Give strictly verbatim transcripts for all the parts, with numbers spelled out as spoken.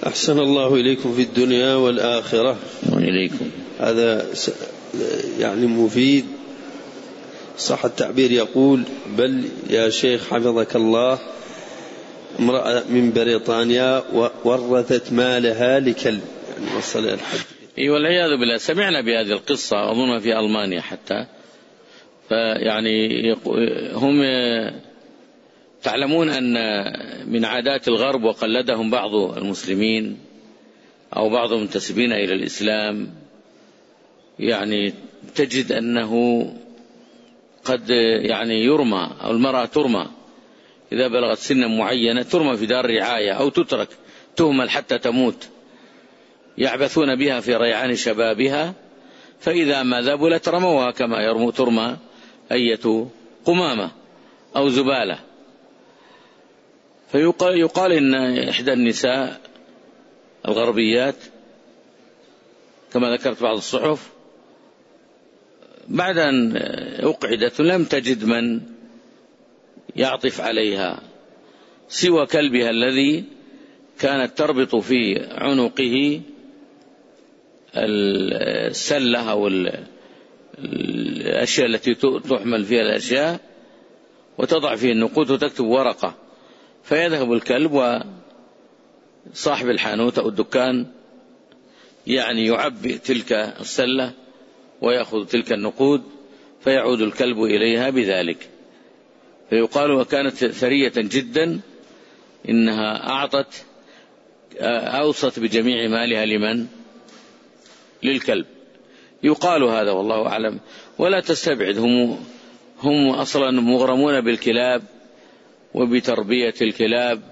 أحسن الله إليكم في الدنيا والآخرة. وإليكم. هذا يعني مفيد صح التعبير. يقول: بل يا شيخ حفظك الله، امرأة من بريطانيا ورثت مالها لكلب، يعني وصل إلى الحد. إيه والعياذ بالله. سمعنا بهذه القصة أظن في ألمانيا حتى. فيعني هم تعلمون أن من عادات الغرب وقلدهم بعض المسلمين أو بعض المنتسبين إلى الإسلام، يعني تجد أنه قد يعني يرمى أو المرأة ترمى إذا بلغت سنا معينة، ترمى في دار رعاية أو تترك تهمل حتى تموت، يعبثون بها في ريعان شبابها، فإذا ما ذبلت رموها كما يرمو ترمى أية قمامة أو زبالة. فيقال يقال إن إحدى النساء الغربيات كما ذكرت بعض الصحف بعد أن أقعدت لم تجد من يعطف عليها سوى كلبها الذي كانت تربط في عنقه السلة أو الأشياء التي تحمل فيها الأشياء وتضع فيه النقود وتكتب ورقة، فيذهب الكلب وصاحب الحانوت أو الدكان يعني يعبئ تلك السلة ويأخذ تلك النقود، فيعود الكلب إليها بذلك. فيقال وكانت ثرية جدا، إنها أعطت أوصت بجميع مالها لمن؟ للكلب. يقال هذا والله أعلم. ولا تستبعد، هم, هم أصلا مغرمون بالكلاب وبتربية الكلاب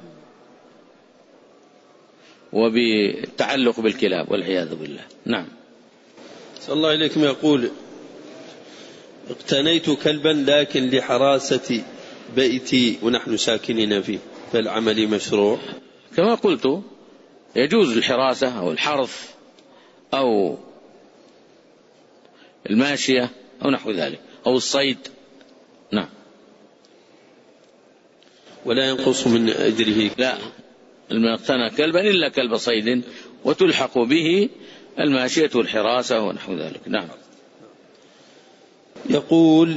وبالتعلق بالكلاب والعياذ بالله. نعم. صلى الله إليكم. يقول: اقتنيت كلبا لكن لحراسة بيتي ونحن ساكنين فيه، فالعمل مشروع؟ كما قلت يجوز الحراسة أو الحرث أو الماشية أو نحو ذلك أو الصيد. نعم. ولا ينقص من أجره؟ لا، من اقتنى كلبا إلا كلب صيد وتلحق به الماشية والحراسة ونحو ذلك. نعم. يقول: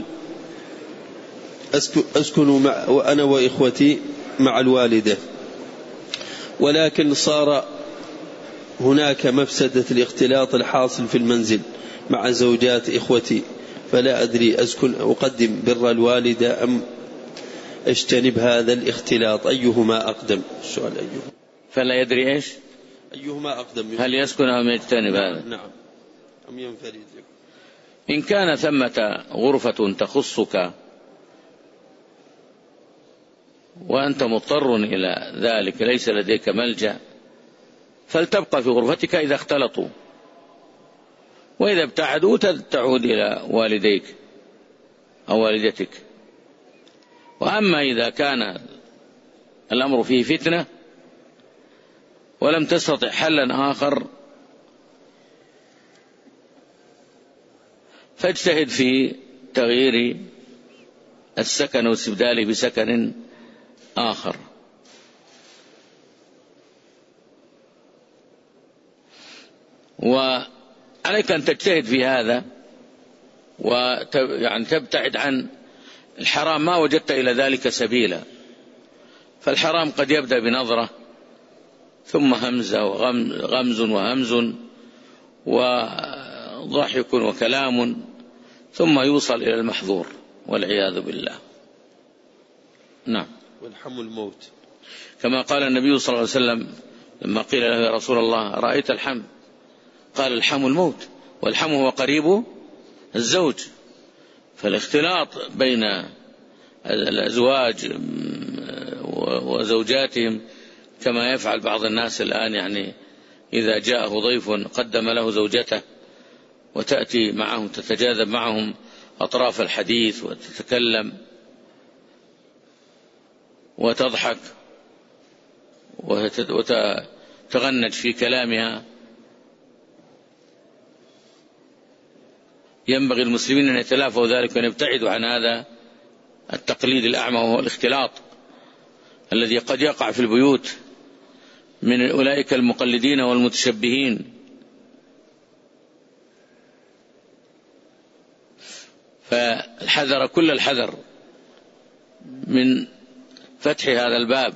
أسكن مع وأنا وإخوتي مع الوالدة، ولكن صار هناك مفسدة الاختلاط الحاصل في المنزل مع زوجات إخوتي، فلا أدري أسكن أقدم بر الوالدة أم اجتنب هذا الاختلاط، أيهما أقدم؟ السؤال أيهما. فلا يدري إيش أيهما أقدم، هل يسكن أم يجتنب هذا؟ نعم. أم ينفرد؟ إن كان ثمة غرفة تخصك وأنت مضطر إلى ذلك ليس لديك ملجأ، فلتبقى في غرفتك إذا اختلطوا، وإذا ابتعدوا تعود إلى والديك أو والدتك. وأما إذا كان الأمر فيه فتنة ولم تستطع حلا آخر فاجتهد في تغيير السكن واستبداله بسكن آخر. وعليك أن تجتهد في هذا ويعني تبتعد عن الحرام ما وجدت إلى ذلك سبيلا. فالحرام قد يبدأ بنظرة ثم همزة وغمز وهمز وضحك وكلام ثم يوصل إلى المحظور والعياذ بالله. نعم. والحم الموت، كما قال النبي صلى الله عليه وسلم لما قيل له: يا رسول الله رأيت الحم؟ قال: الحم الموت، والحم هو قريب الزوج. فالاختلاط بين الأزواج وزوجاتهم كما يفعل بعض الناس الآن، يعني إذا جاءه ضيف قدم له زوجته وتأتي معهم تتجاذب معهم أطراف الحديث وتتكلم وتضحك وتغنج في كلامها. ينبغي المسلمين أن يتلافوا ذلك وأن يبتعدوا عن هذا التقليد الأعمى وهو الاختلاط الذي قد يقع في البيوت من أولئك المقلدين والمتشبهين. فالحذر كل الحذر من فتح هذا الباب،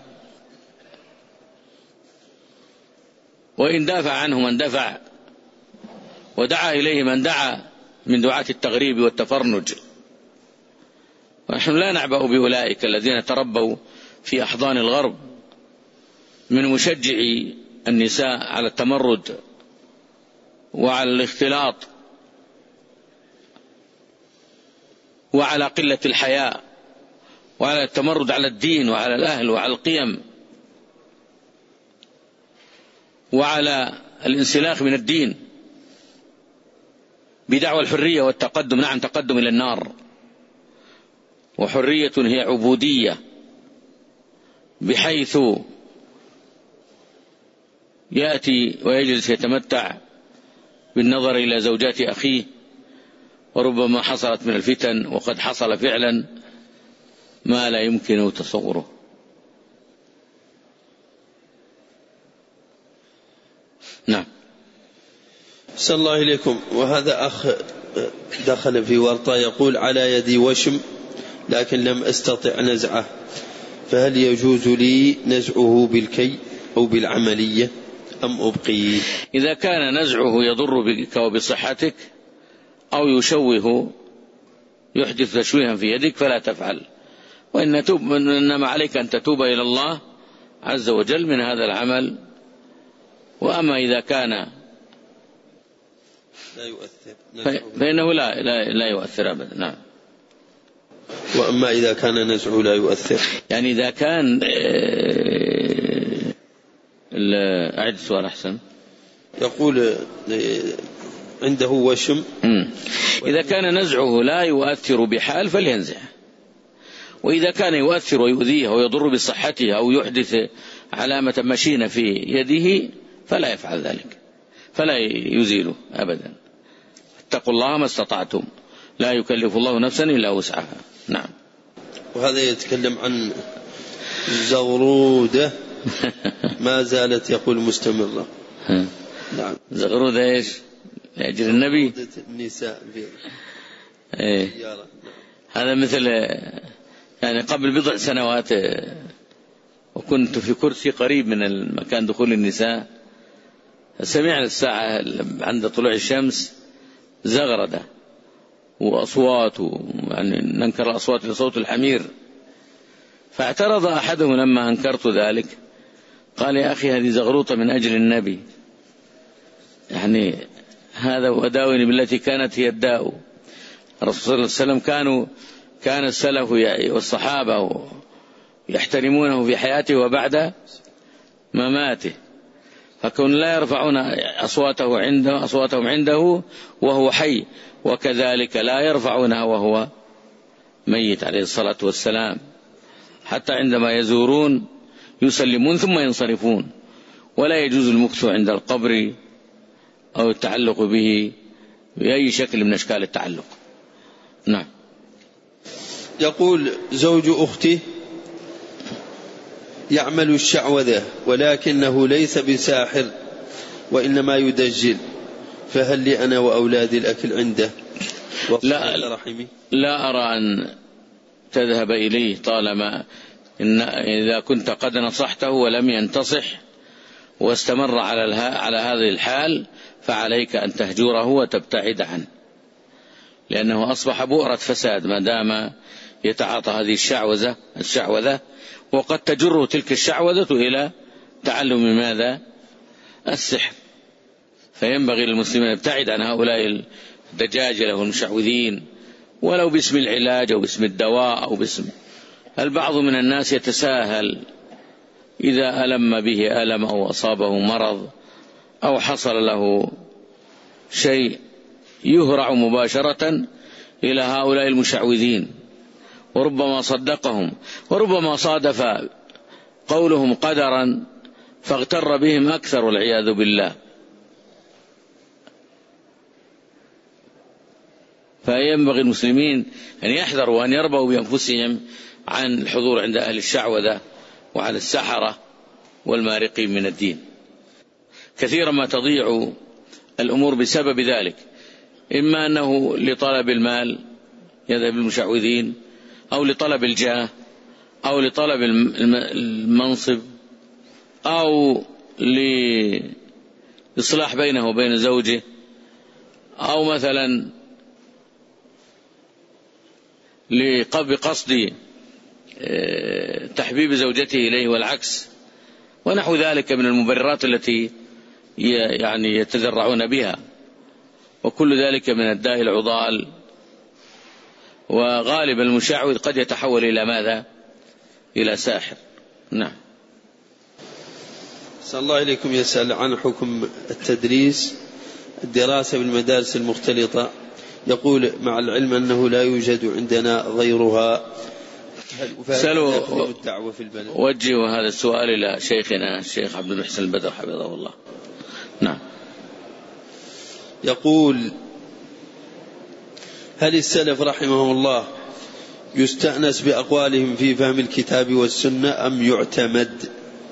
وإن دافع عنه من دفع ودعا إليه من دعا من دعاة التغريب والتفرنج. ونحن لا نعبأ بأولئك الذين تربوا في أحضان الغرب من مشجعي النساء على التمرد وعلى الاختلاط وعلى قلة الحياء وعلى التمرد على الدين وعلى الأهل وعلى القيم وعلى الانسلاخ من الدين بدعوى الحرية والتقدم. نعم، تقدم إلى النار، وحرية هي عبودية، بحيث يأتي ويجلس يتمتع بالنظر إلى زوجات أخيه، وربما حصلت من الفتن وقد حصل فعلا ما لا يمكن تصوره. نعم. صلى الله إليكم. وهذا أخ دخل في ورطة يقول: على يدي وشم لكن لم أستطع نزعه، فهل يجوز لي نزعه بالكي أو بالعملية أم أبقيه؟ إذا كان نزعه يضر بك وبصحتك أو يشوه يحدث تشويها في يدك فلا تفعل، وإن توب إنما عليك أن تتوب إلى الله عز وجل من هذا العمل. وأما إذا كان لا يؤثر فإنه لا, لا, لا يؤثر أبدا. نعم. وأما إذا كان نزعه لا يؤثر، يعني إذا كان أعد السؤال أحسن. يقول عنده وشم، إذا كان نزعه لا يؤثر بحال فلينزع، وإذا كان يؤثر ويؤذيه ويضر بصحته أو يحدث علامة مشينة في يده فلا يفعل ذلك، فلا يزيله أبدا. اتقوا الله ما استطعتم، لا يكلف الله نفسا إلا وسعها. نعم. وهذا يتكلم عن زغرودة ما زالت يقول مستمرة. نعم. زغرودة إيش؟ لأجل النبي النساء في إيه؟ هذا مثل يعني قبل بضع سنوات وكنت في كرسي قريب من المكان دخول النساء، سمعنا الساعة عند طلوع الشمس زغردة وأصوات، يعني ننكر الأصوات لصوت الحمير. فاعترض أحدهم لما أنكرت ذلك، قال: يا أخي هذه زغروطة من أجل النبي، يعني هذا وداوني بالتي كانت هي الداء. الرسول صلى الله عليه وسلم كانوا كان السلف والصحابة يحترمونه في حياته وبعد مماته، فكون لا يرفعون أصواته عنده أصواتهم عنده وهو حي، وكذلك لا يرفعونها وهو ميت عليه الصلاة والسلام، حتى عندما يزورون يسلمون ثم ينصرفون، ولا يجوز المكث عند القبر أو التعلق به بأي شكل من أشكال التعلق. نعم. يقول: زوج أختي يعمل الشعوذة ولكنه ليس بساحر وإنما يدجل، فهل لي أنا وأولادي الأكل عنده؟ لا, رحمي؟ لا أرى أن تذهب إليه طالما إن إذا كنت قد نصحته ولم ينتصح واستمر على على هذه الحال فعليك أن تهجره وتبتعد عنه، لأنه أصبح بؤرة فساد ما دام يتعاطى هذه الشعوذة الشعوذة وقد تجره تلك الشعوذة إلى تعلم ماذا؟ السحر. فينبغي للمسلمين أن يبتعد عن هؤلاء الدجاجلة والمشعوذين، ولو باسم العلاج أو باسم الدواء أو باسم. البعض من الناس يتساهل إذا ألم به ألم أو أصابه مرض أو حصل له شيء يهرع مباشرة إلى هؤلاء المشعوذين، وربما صدقهم، وربما صادف قولهم قدرا فاغتر بهم أكثر والعياذ بالله. فينبغي المسلمين أن يحذروا وأن يربوا بأنفسهم عن الحضور عند أهل الشعوذة وعن السحرة والمارقين من الدين. كثيرا ما تضيع الأمور بسبب ذلك، إما أنه لطلب المال يذهب المشعوذين، أو لطلب الجاه، أو لطلب المنصب، أو لإصلاح بينه وبين زوجه، أو مثلا بقصد تحبيب زوجته إليه والعكس، ونحو ذلك من المبررات التي يعني يتذرعون بها، وكل ذلك من الداء العضال. وغالب المشعوذ قد يتحول إلى ماذا؟ إلى ساحر. نعم. صلى الله إليكم يسأل عن حكم التدريس الدراسة بالمدارس المختلطة، يقول مع العلم أنه لا يوجد عندنا غيرها، سألوا الدعوة في البلد. وجهوا هذا السؤال إلى شيخنا الشيخ عبد المحسن البدر حفظه الله. نعم. يقول هل السلف رحمهم الله يستأنس بأقوالهم في فهم الكتاب والسنة أم يعتمد؟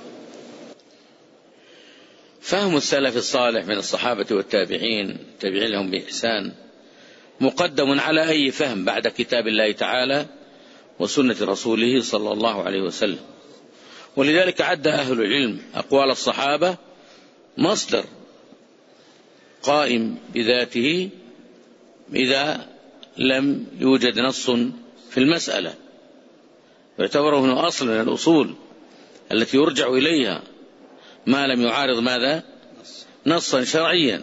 فهم السلف الصالح من الصحابة والتابعين تابعين لهم بإحسان مقدم على أي فهم بعد كتاب الله تعالى وسنة رسوله صلى الله عليه وسلم. ولذلك عد أهل العلم أقوال الصحابة مصدر قائم بذاته إذا لم يوجد نص في المسألة، يعتبره هنا أصل من الأصول التي يرجع إليها ما لم يعارض ماذا؟ نصا شرعيا.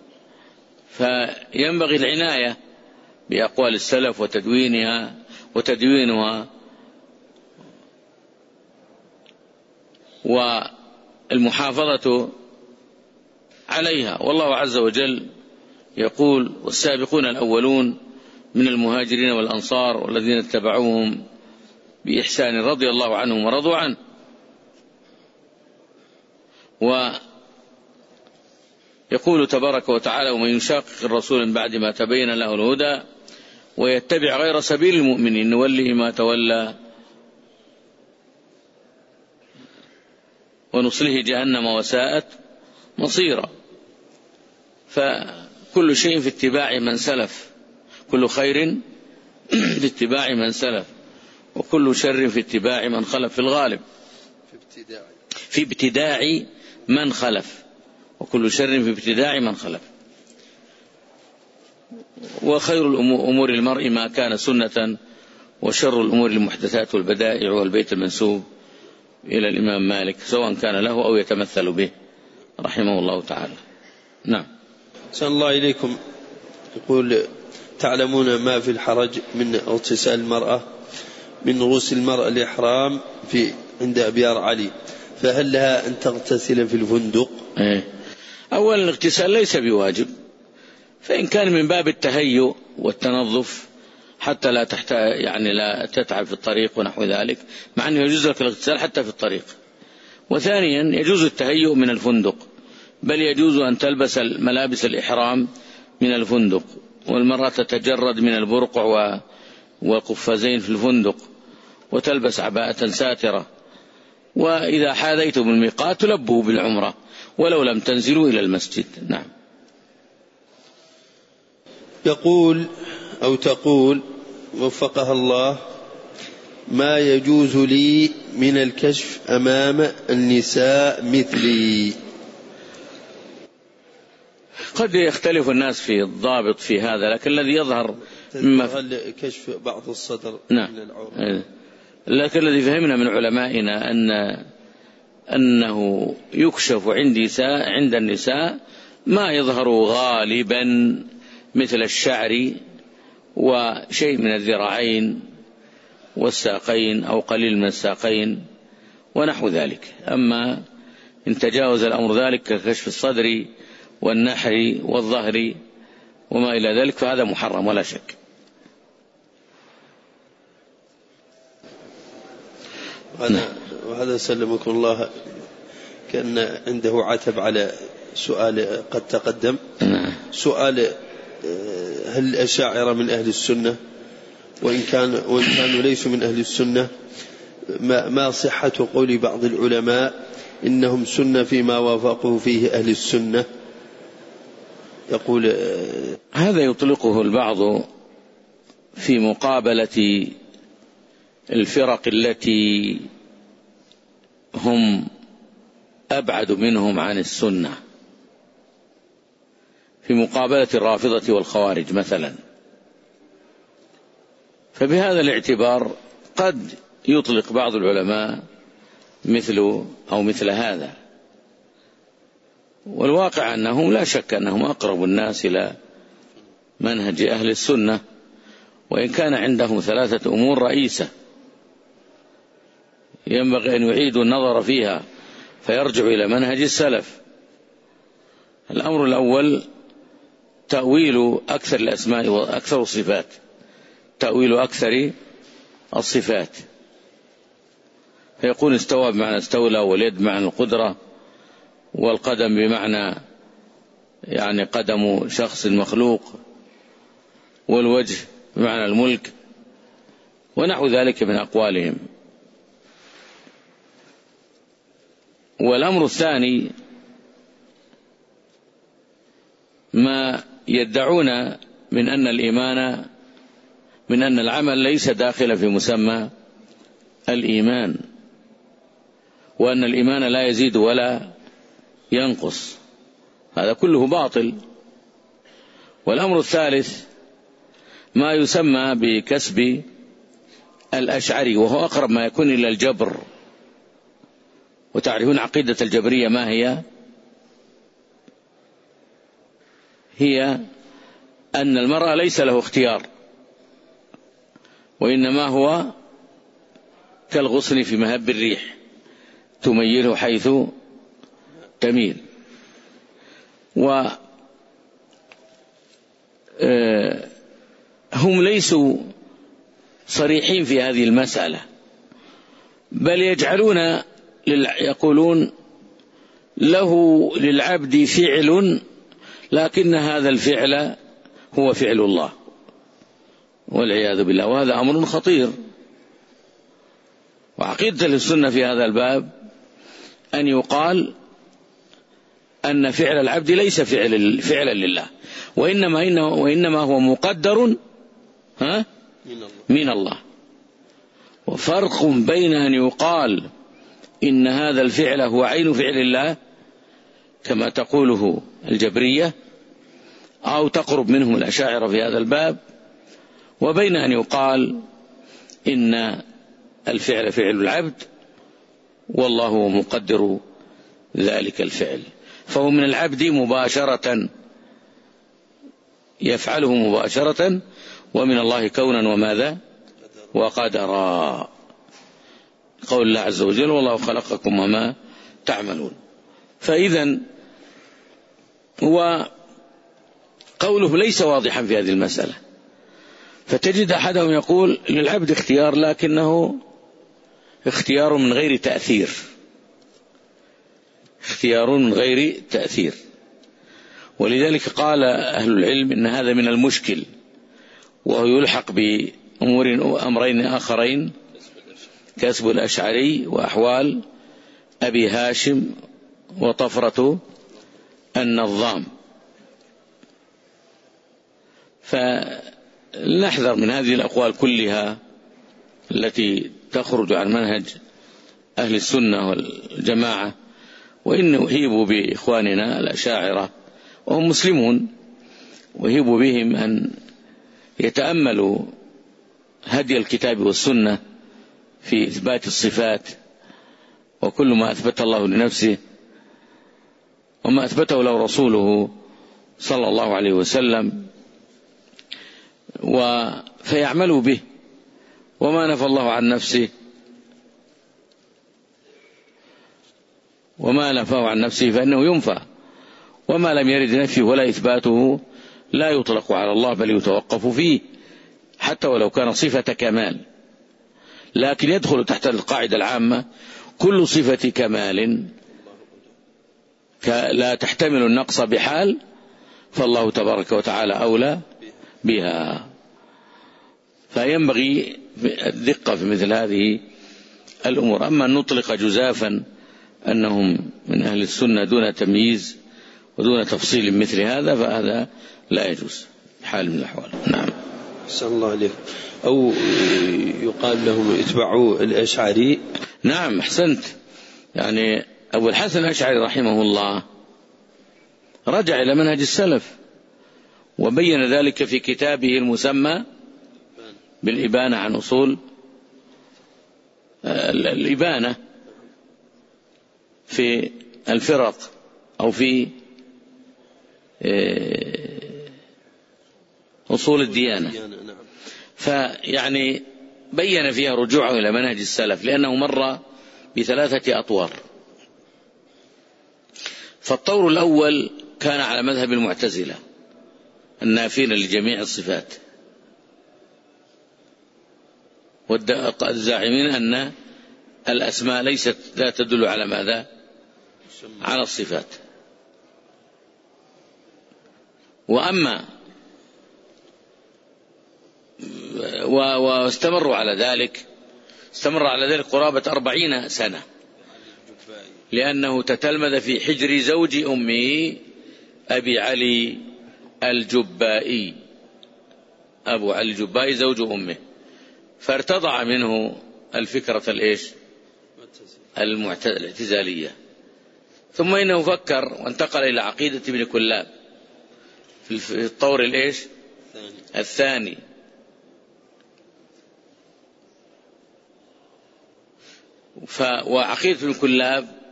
فينبغي العناية بأقوال السلف وتدوينها وتدوينها والمحافظة عليها. والله عز وجل يقول والسابقون الأولون من المهاجرين والأنصار والذين اتبعوهم بإحسان رضي الله عنهم ورضوا عنه. ويقول تبارك وتعالى ومن يشاقق الرسول من بعد ما تبين له الهدى ويتبع غير سبيل المؤمنين نوله ما تولى ونصله جهنم وساءت مصيرا. فكل شيء في اتباع من سلف، كل خير في اتباع من سلف، وكل شر في اتباع من خلف في الغالب، في ابتداع من خلف، وكل شر في ابتداع من خلف. وخير الأمور المرء ما كان سنة، وشر الأمور المحدثات والبدائع والبيت المنسوب إلى الإمام مالك سواء كان له أو يتمثل به رحمه الله تعالى. نعم. صلى الله إليكم يقول تعلمون ما في الحرج من اغتسال المرأة من غسل المرأة الإحرام في عند أبيار علي، فهل لها أن تغتسل في الفندق؟ إيه. أولا الاغتسال ليس بواجب، فإن كان من باب التهيؤ والتنظف حتى لا تحت يعني لا تتعب في الطريق ونحو ذلك، مع أنه يجوز لك الاغتسال حتى في الطريق. وثانيا يجوز التهيؤ من الفندق، بل يجوز أن تلبس ملابس الإحرام من الفندق، والمرأة تتجرد من البرقع والقفازين في الفندق وتلبس عباءة ساترة. وإذا حاذيتم الميقات تلبوا بالعمرة ولو لم تنزلوا إلى المسجد. نعم. يقول أو تقول وفقها الله ما يجوز لي من الكشف أمام النساء مثلي؟ قد يختلف الناس في الضابط في هذا، لكن الذي يظهر هل كشف بعض الصدر نعم. من العورة، لكن الذي فهمنا من علمائنا أن أنه يكشف عند النساء عند النساء ما يظهر غالبا مثل الشعر وشيء من الذراعين والساقين أو قليل من الساقين ونحو ذلك. أما إن تجاوز الأمر ذلك ككشف الصدر والنحر والظهر وما إلى ذلك فهذا محرم ولا شك. وهذا, وهذا سلمكم الله كأن عنده عتب على سؤال قد تقدم. سؤال هل الأشاعرة من أهل السنة؟ وإن كان وإن كانوا ليسوا من أهل السنة ما, ما صحة قول بعض العلماء إنهم سنة فيما وافقوا فيه أهل السنة. يقول هذا يطلقه البعض في مقابلة الفرق التي هم أبعد منهم عن السنة، في مقابلة الرافضة والخوارج مثلا. فبهذا الاعتبار قد يطلق بعض العلماء مثل أو مثل هذا، والواقع أنهم لا شك أنهم أقرب الناس إلى منهج أهل السنة، وإن كان عندهم ثلاثة أمور رئيسة ينبغي أن يعيدوا النظر فيها فيرجع إلى منهج السلف. الأمر الأول تأويل أكثر الأسماء وأكثر الصفات، تأويل أكثر الصفات، فيكون استوى بمعنى استولى، واليد بمعنى القدرة، والقدم بمعنى يعني قدم شخص مخلوق، والوجه بمعنى الملك، ونحو ذلك من أقوالهم. والأمر الثاني ما يدعون من أن الإيمان من أن العمل ليس داخلا في مسمى الإيمان، وأن الإيمان لا يزيد ولا ينقص، هذا كله باطل. والأمر الثالث ما يسمى بكسب الأشعري، وهو أقرب ما يكون إلى الجبر. وتعرفون عقيدة الجبرية ما هي؟ هي أن المرء ليس له اختيار، وإنما هو كالغصن في مهب الريح تميله حيث تميل. وهم ليسوا صريحين في هذه المسألة، بل يجعلون يقولون له للعبد فعل، لكن هذا الفعل هو فعل الله، والعياذ بالله. وهذا أمر خطير. وعقيدة السنة في هذا الباب أن يقال أن فعل العبد ليس فعل فعلا لله، وإنما, إنه وإنما هو مقدر ها من الله. وفرق بين أن يقال إن هذا الفعل هو عين فعل الله كما تقوله الجبرية أو تقرب منهم الأشاعرة في هذا الباب، وبين أن يقال إن الفعل فعل العبد والله هو مقدر ذلك الفعل، فهو من العبد مباشرة يفعله مباشرة، ومن الله كونا وماذا وقدرا. قول الله عز وجل والله خلقكم وما تعملون. فإذا هو قوله ليس واضحا في هذه المسألة، فتجد أحدهم يقول للعبد اختيار، لكنه اختيار من غير تأثير، اختيار من غير تأثير. ولذلك قال أهل العلم إن هذا من المشكل، وهو يلحق بأمور أمرين آخرين: كسب الأشعري وأحوال أبي هاشم وطفرة النظام. فنحذر من هذه الأقوال كلها التي تخرج عن منهج أهل السنة والجماعة، وإن أهيبوا بإخواننا الأشاعرة وهم مسلمون، وهيبوا بهم أن يتأملوا هدي الكتاب والسنة في إثبات الصفات، وكل ما أثبت الله لنفسه وما أثبته له رسوله صلى الله عليه وسلم، فيعملوا به. وما نفى الله عن نفسه وما نفاه عن نفسه فإنه ينفى، وما لم يرد نفيه ولا إثباته لا يطلق على الله بل يتوقف فيه، حتى ولو كان صفة كمال. لكن يدخل تحت القاعدة العامة كل صفة كمال لا تحتمل النقص بحال، فالله تبارك وتعالى أولى بها. فينبغي الدقة في مثل هذه الأمور. أما أن نطلق جزافا أنهم من أهل السنة دون تمييز ودون تفصيل مثل هذا، فهذا لا يجوز بحال من الأحوال. نعم. أحسن الله عليك. أو يقال لهم اتبعوا الأشعري. نعم أحسنت. يعني أبو الحسن الأشعري رحمه الله رجع إلى منهج السلف وبين ذلك في كتابه المسمى بالإبانة عن أصول الإبانة في الفرق أو في أصول الديانة. فيعني بين فيها رجوعه إلى منهج السلف لأنه مر بثلاثة أطوار. فالطور الأول كان على مذهب المعتزلة النافين لجميع الصفات، والزاعمين أن الأسماء ليست لا تدل على ماذا؟ على الصفات. وأما واستمروا على ذلك استمر على ذلك قرابة أربعين سنة، لأنه تتلمذ في حجر زوج أمه أبي علي الجبائي، أبو علي الجبائي زوج أمه، فارتضع منه الفكرة الإيش؟ الاعتزالية. ثم إنه فكر وانتقل إلى عقيدة ابن كلاب في الطور الإيش؟ الثاني. وعقيدة ابن كلاب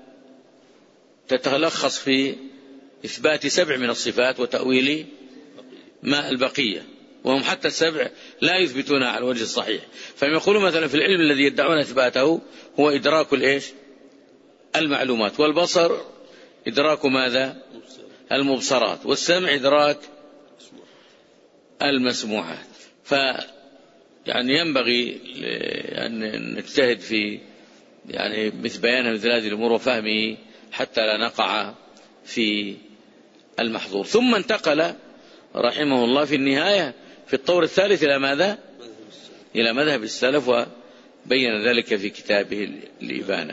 تتلخص في إثبات سبع من الصفات وتأويل ما البقية، وهم حتى السبع لا يثبتونها على الوجه الصحيح. فهم يقولون مثلا في العلم الذي يدعون إثباته هو إدراك الإيش؟ المعلومات، والبصر إدراك ماذا؟ المبصرات، والسمع إدراك المسموعات. فيعني ينبغي أن نجتهد في يعني مثل بيان مثل هذه الأمور وفهمه حتى لا نقع في المحظور. ثم انتقل رحمه الله في النهاية في الطور الثالث إلى ماذا؟ إلى مذهب السلف، وبين ذلك في كتابه الإبانة.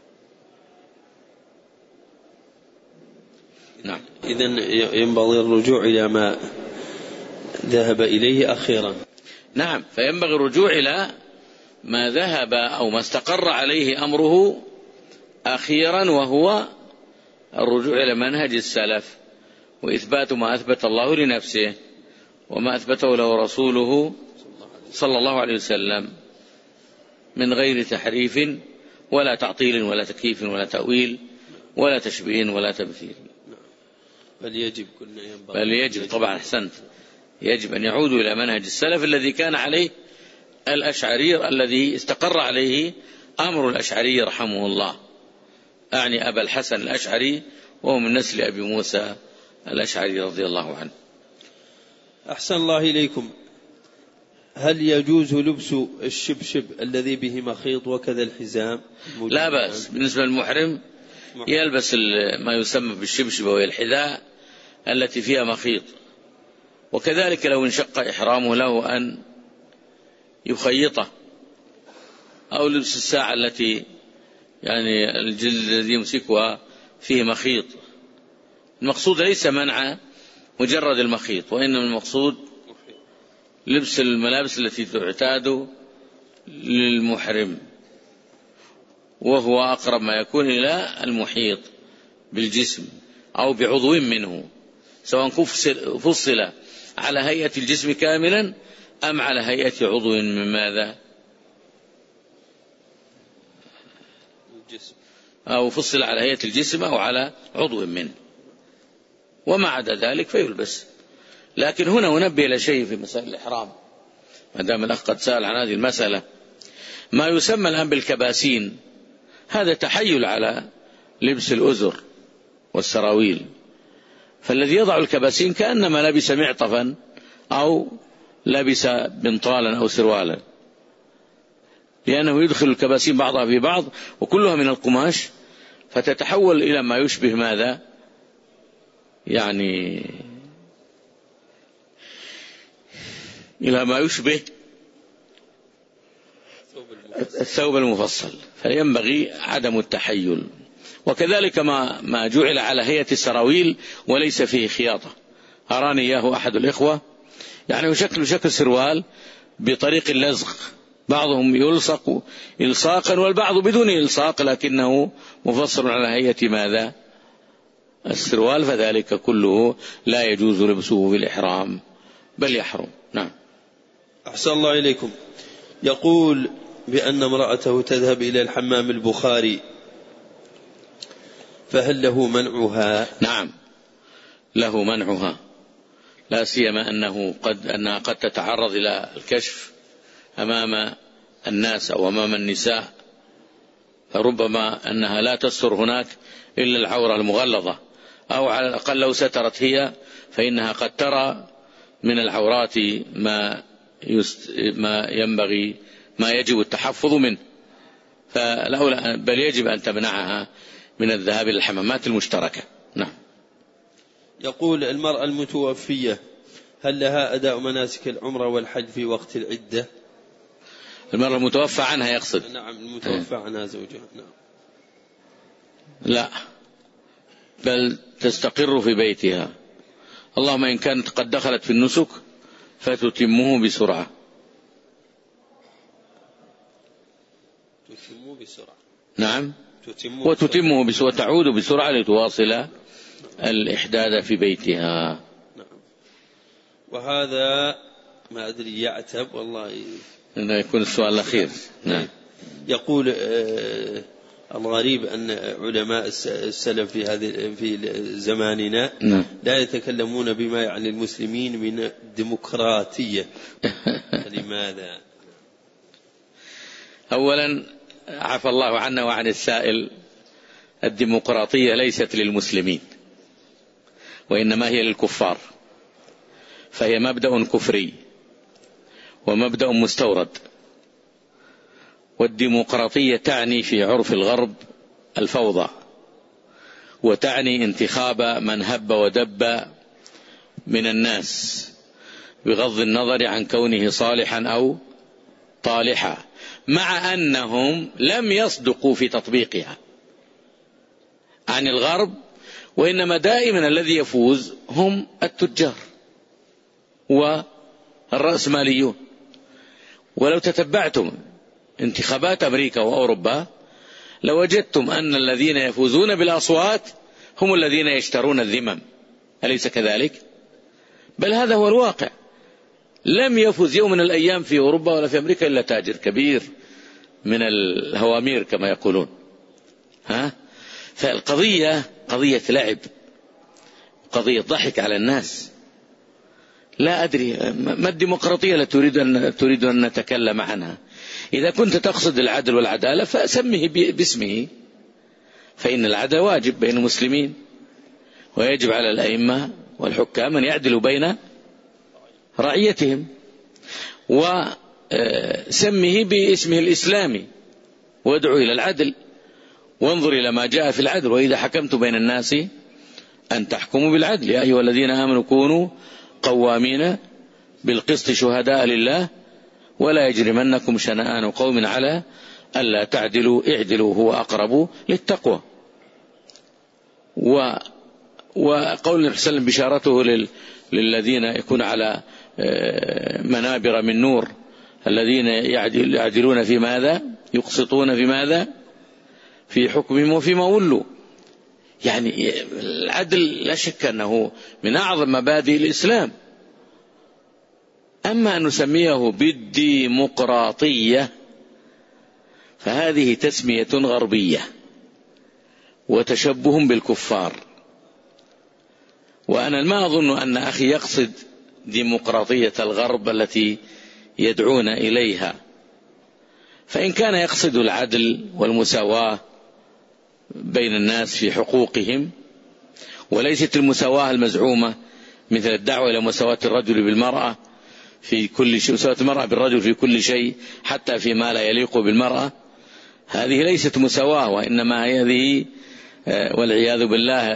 نعم. إذن ينبغي الرجوع إلى ما ذهب إليه أخيرا. نعم، فينبغي الرجوع إلى ما ذهب أو ما استقر عليه أمره أخيرا، وهو الرجوع إلى منهج السلف وإثبات ما أثبت الله لنفسه وما أثبته له رسوله صلى الله عليه وسلم من غير تحريف ولا تعطيل ولا تكييف ولا تأويل ولا تشبيه ولا تمثيل. بل يجب كنا ينبغي بل يجب طبعا أحسنت يجب أن يعودوا إلى منهج السلف الذي كان عليه الأشعري، الذي استقر عليه أمر الأشعري رحمه الله، أعني أبا الحسن الأشعري، وهو من نسل أبي موسى الأشعري رضي الله عنه. أحسن الله إليكم. هل يجوز لبس الشبشب الذي به مخيط وكذا الحزام؟ لا بأس. بالنسبة للمحرم يلبس ما يسمى بالشبشب وهي الحذاء التي فيها مخيط، وكذلك لو انشق إحرامه له أن يخيطه، أو لبس الساعة التي يعني الجلد الذي يمسكها فيه مخيط. المقصود ليس منع مجرد المخيط، وإنما المقصود لبس الملابس التي تعتاد للمحرم، وهو أقرب ما يكون إلى المحيط بالجسم أو بعضو منه، سواء فصل على هيئة الجسم كاملا أم على هيئة عضو من ماذا؟ أو فصل على هيئة الجسم أو على عضو منه، وما عدا ذلك فيلبس. لكن هنا ننبه إلى شيء في مسائل الإحرام، ما دام الأخ قد سأل عن هذه المسألة. ما يسمى الآن بالكباسين هذا تحيل على لبس الأزر والسراويل، فالذي يضع الكباسين كأنما لبس معطفا أو لبس بنطالا أو سروالا، لأنه يدخل الكباسين بعضها في بعض وكلها من القماش، فتتحول إلى ما يشبه ماذا؟ يعني إلى ما يشبه الثوب المفصل، فينبغي عدم التحيل. وكذلك ما, ما جعل على هيئة السراويل وليس فيه خياطة. أراني إياه أحد الإخوة يعني يشكل شكل سروال بطريق اللزق، بعضهم يلصق إلصاقا والبعض بدون إلصاق لكنه مفصل على هيئة ماذا؟ السروال، فذلك كله لا يجوز لبسه في الإحرام بل يحرم. نعم. أحسن الله إليكم. يقول بأن امرأته تذهب إلى الحمام البخاري، فهل له منعها؟ نعم له منعها، لا سيما أنه قد أنها قد تتعرض إلى الكشف أمام الناس أو أمام النساء، فربما أنها لا تستر هناك إلا العورة المغلظة، أو على الأقل لو سترت هي فإنها قد ترى من العورات ما يست ما ينبغي ما يجب التحفظ منه، فلا بل يجب أن تمنعها من الذهاب إلى الحمامات المشتركة. نعم. يقول المرأة المتوفية هل لها أداء مناسك العمرة والحج في وقت العدة؟ المرأة المتوفى عنها يقصد. نعم المتوفى عنها زوجها. نعم. لا بل تستقر في بيتها، اللهم إن كانت قد دخلت في النسك فتتمه بسرعة. تتمه بسرعة. نعم وتتمه بسرعة وتعود بسرعة لتواصل الإحداد في بيتها. نعم. وهذا ما أدري يعتب والله إنه يكون السؤال الأخير. نعم. يقول آه الغريب أن علماء السلف في هذه في زماننا نعم. لا يتكلمون بما يعني المسلمين من الديمقراطية. لماذا؟ أولا عفى الله عنا وعن السائل، الديمقراطية ليست للمسلمين وإنما هي للكفار، فهي مبدأ كفري ومبدأ مستورد. والديمقراطية تعني في عرف الغرب الفوضى، وتعني انتخاب من هب ودب من الناس بغض النظر عن كونه صالحا أو طالحا، مع أنهم لم يصدقوا في تطبيقها عن الغرب، وإنما دائما الذي يفوز هم التجار والرأسماليون. ولو تتبعتم انتخابات أمريكا وأوروبا لوجدتم أن الذين يفوزون بالأصوات هم الذين يشترون الذمم، أليس كذلك؟ بل هذا هو الواقع. لم يفوز يوم من الأيام في أوروبا ولا في أمريكا إلا تاجر كبير من الهوامير كما يقولون. ها؟ فالقضية قضية لعب، قضية ضحك على الناس. لا أدري ما الديمقراطية التي تريد أن تريد أن نتكلم عنها. إذا كنت تقصد العدل والعدالة فسمه باسمه، فإن العدل واجب بين المسلمين، ويجب على الأئمة والحكام أن يعدلوا بين رعيتهم، وسمه باسمه الإسلامي وادعوا إلى العدل وانظر إلى ما جاء في العدل، وإذا حكمت بين الناس أن تحكموا بالعدل يا أيها الذين آمنوا كونوا قوامين بالقسط شهداء لله ولا يجرمنكم شنآن قوم على ألا تعدلوا اعدلوا هو أقرب للتقوى. و وقول النبي صلى الله عليه وسلم بشارته لل... للذين يكون على منابر من نور، الذين يعدل... يعدلون في ماذا؟ يقسطون في ماذا؟ في حكمهم وفيما ولوا. يعني العدل لا شك أنه من أعظم مبادئ الإسلام. أما أن نسميه بالديمقراطية فهذه تسمية غربية وتشبه بالكفار، وأنا ما أظن أن أخي يقصد ديمقراطية الغرب التي يدعون إليها. فإن كان يقصد العدل والمساواة بين الناس في حقوقهم، وليست المساواة المزعومة مثل الدعوة إلى مساواة الرجل بالمرأة في كل شيء، مساواة المرأة بالرجل في كل شيء حتى فيما لا يليق بالمرأة، هذه ليست مساواة، وإنما هذه والعياذ بالله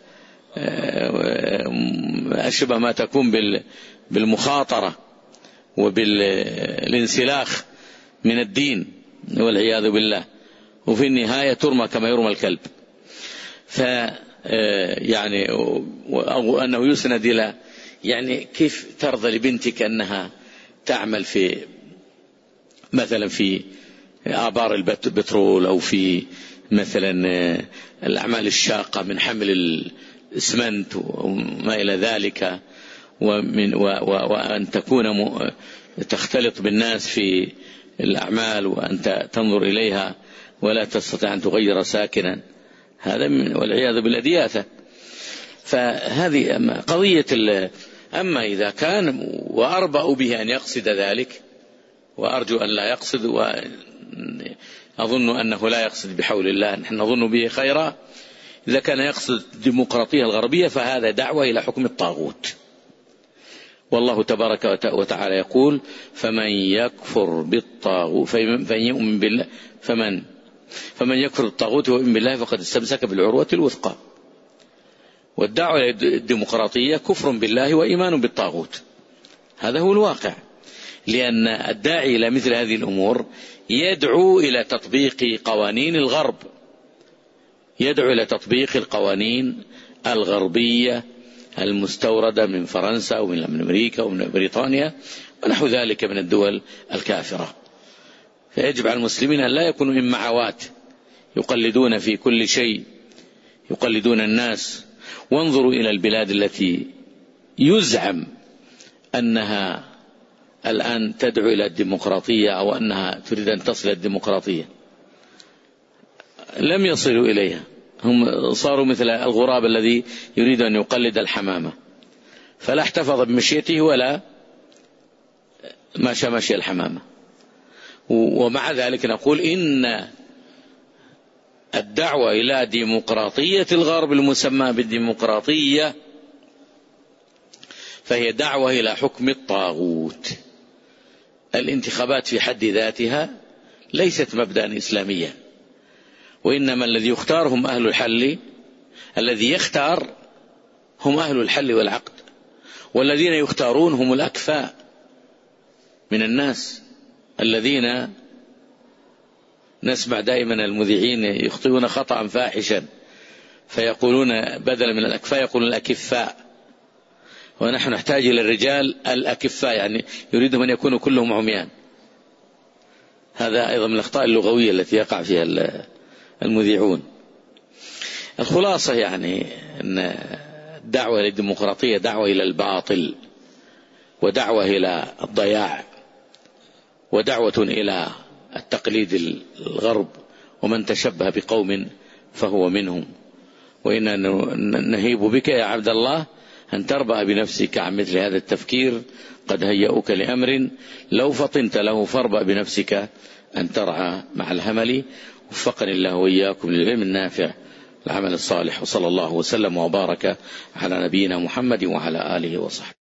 أشبه ما تكون بالمخاطرة وبالانسلاخ من الدين والعياذ بالله، وفي النهاية ترمى كما يرمى الكلب. ف يعني أو أنه يسند إلى يعني كيف ترضى لبنتك أنها تعمل في مثلا في آبار البترول أو في مثلا الأعمال الشاقة من حمل الإسمنت وما إلى ذلك، ومن وأن تكون تختلط بالناس في الأعمال وأنت تنظر إليها ولا تستطيع أن تغير ساكنا، هذا من والعياذ بالله دياثة. فهذه قضية. أما إذا كان وأربأ به أن يقصد ذلك، وأرجو أن لا يقصد، وأظن أنه لا يقصد بحول الله، نحن نظن به خيرا. إذا كان يقصد الديمقراطية الغربية فهذا دعوة إلى حكم الطاغوت، والله تبارك وتعالى يقول: فمن يكفر بالطاغوت فمن يؤمن بالله فمن فمن يكفر بالطاغوت ويؤمن بالله فقد استمسك بالعروة الوثقى. والدعوة إلى الديمقراطية كفر بالله وإيمان بالطاغوت، هذا هو الواقع. لأن الداعي إلى مثل هذه الأمور يدعو إلى تطبيق قوانين الغرب، يدعو إلى تطبيق القوانين الغربية المستوردة من فرنسا ومن أمريكا ومن بريطانيا ونحو ذلك من الدول الكافرة. فيجب على المسلمين أن لا يكونوا إمعوات يقلدون في كل شيء، يقلدون الناس. وانظروا إلى البلاد التي يزعم أنها الآن تدعو إلى الديمقراطية أو أنها تريد أن تصل الديمقراطية، لم يصلوا إليها. هم صاروا مثل الغراب الذي يريد أن يقلد الحمامة، فلا احتفظ بمشيته ولا مشى مشي الحمامة. ومع ذلك نقول إن الدعوة إلى ديمقراطية الغرب المسمى بالديمقراطية فهي دعوة إلى حكم الطاغوت. الانتخابات في حد ذاتها ليست مبدأ إسلاميا، وإنما الذي يختار هم أهل الحل، الذي يختار هم أهل الحل والعقد، والذين يختارون هم الأكفاء من الناس الذين نسمع دائما المذيعين يخطئون خطأ فاحشا فيقولون بدلا من الأكفاء يقولون الأكفاء، ونحن نحتاج إلى الرجال الأكفاء، يعني يريدهم أن يكونوا كلهم عميان. هذا أيضا من الأخطاء اللغوية التي يقع فيها المذيعون. الخلاصة يعني أن الدعوة إلى الديمقراطية دعوة إلى الباطل، ودعوة إلى الضياع، ودعوة إلى التقليد الغرب، ومن تشبه بقوم فهو منهم. وإن نهيب بك يا عبد الله أن تربأ بنفسك عن مثل هذا التفكير، قد هيأوك لأمر لو فطنت له فاربأ بنفسك أن ترعى مع الهمل. وفقني الله وإياكم للعلم النافع العمل الصالح، وصلى الله وسلم وبارك على نبينا محمد وعلى آله وصحبه.